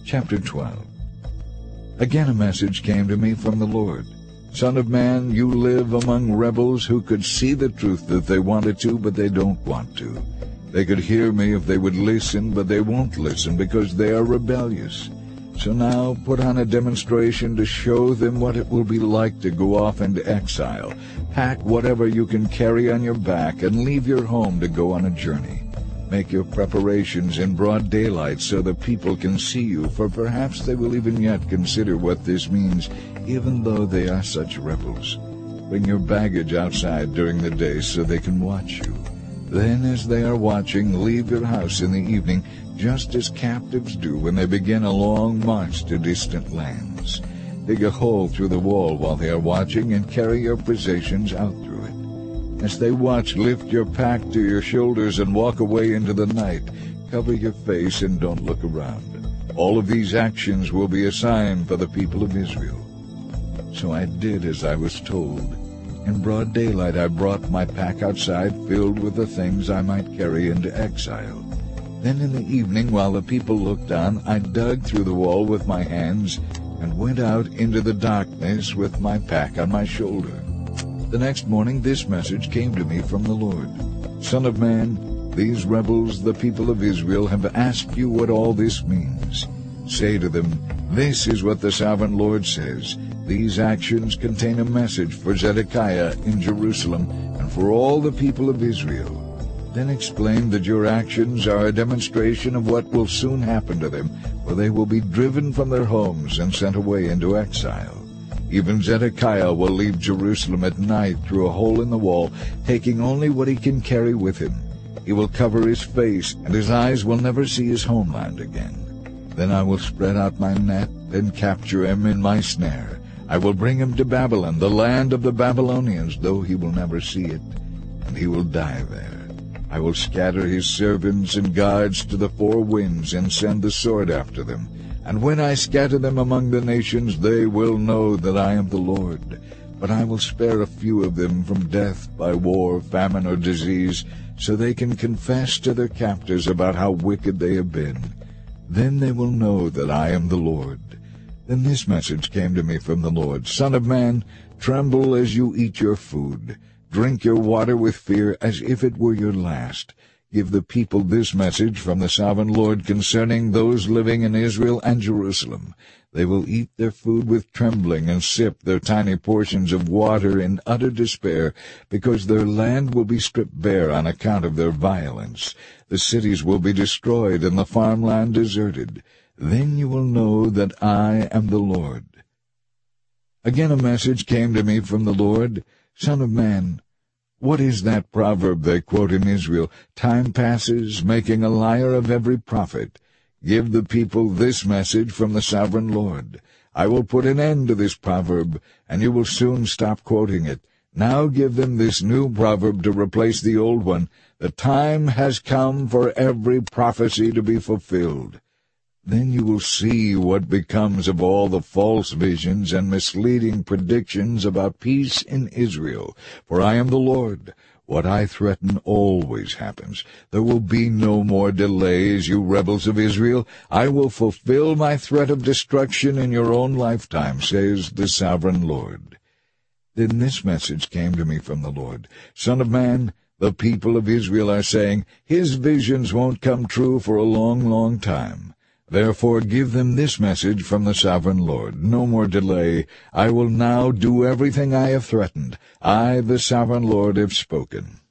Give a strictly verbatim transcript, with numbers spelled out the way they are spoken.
Chapter twelve. Again a message came to me from the Lord. Son of man, you live among rebels who could see the truth if they wanted to, but they don't want to. They could hear me if they would listen, but they won't listen because they are rebellious. So now put on a demonstration to show them what it will be like to go off into exile. Pack whatever you can carry on your back and leave your home to go on a journey. Make your preparations in broad daylight so the people can see you, for perhaps they will even yet consider what this means, even though they are such rebels. Bring your baggage outside during the day so they can watch you. Then, as they are watching, leave your house in the evening, just as captives do when they begin a long march to distant lands. Dig a hole through the wall while they are watching and carry your possessions out through it. As they watch, lift your pack to your shoulders and walk away into the night. Cover your face and don't look around. All of these actions will be a sign for the people of Israel. So I did as I was told. In broad daylight I brought my pack outside, filled with the things I might carry into exile. Then in the evening, while the people looked on, I dug through the wall with my hands and went out into the darkness with my pack on my shoulder. The next morning this message came to me from the Lord. Son of man, these rebels, the people of Israel, have asked you what all this means. Say to them, this is what the sovereign Lord says. These actions contain a message for Zedekiah in Jerusalem and for all the people of Israel. Then explain that your actions are a demonstration of what will soon happen to them, for they will be driven from their homes and sent away into exile. Even Zedekiah will leave Jerusalem at night through a hole in the wall, taking only what he can carry with him. He will cover his face, and his eyes will never see his homeland again. Then I will spread out my net and capture him in my snare. I will bring him to Babylon, the land of the Babylonians, though he will never see it, and he will die there. I will scatter his servants and guards to the four winds and send the sword after them. And when I scatter them among the nations, they will know that I am the Lord. But I will spare a few of them from death by war, famine, or disease, so they can confess to their captors about how wicked they have been. Then they will know that I am the Lord. Then this message came to me from the Lord. Son of man, tremble as you eat your food. Drink your water with fear as if it were your last. Give the people this message from the sovereign Lord concerning those living in Israel and Jerusalem. They will eat their food with trembling and sip their tiny portions of water in utter despair, because their land will be stripped bare on account of their violence. The cities will be destroyed and the farmland deserted. Then you will know that I am the Lord. Again a message came to me from the Lord. Son of man, what is that proverb they quote in Israel? Time passes, making a liar of every prophet. Give the people this message from the sovereign Lord. I will put an end to this proverb, and you will soon stop quoting it. Now give them this new proverb to replace the old one. The time has come for every prophecy to be fulfilled. Then you will see what becomes of all the false visions and misleading predictions about peace in Israel. For I am the Lord. What I threaten always happens. There will be no more delays, you rebels of Israel. I will fulfill my threat of destruction in your own lifetime, says the sovereign Lord. Then this message came to me from the Lord. Son of man, the people of Israel are saying, his visions won't come true for a long, long time. Therefore give them this message from the sovereign Lord. No more delay. I will now do everything I have threatened. I, the sovereign Lord, have spoken.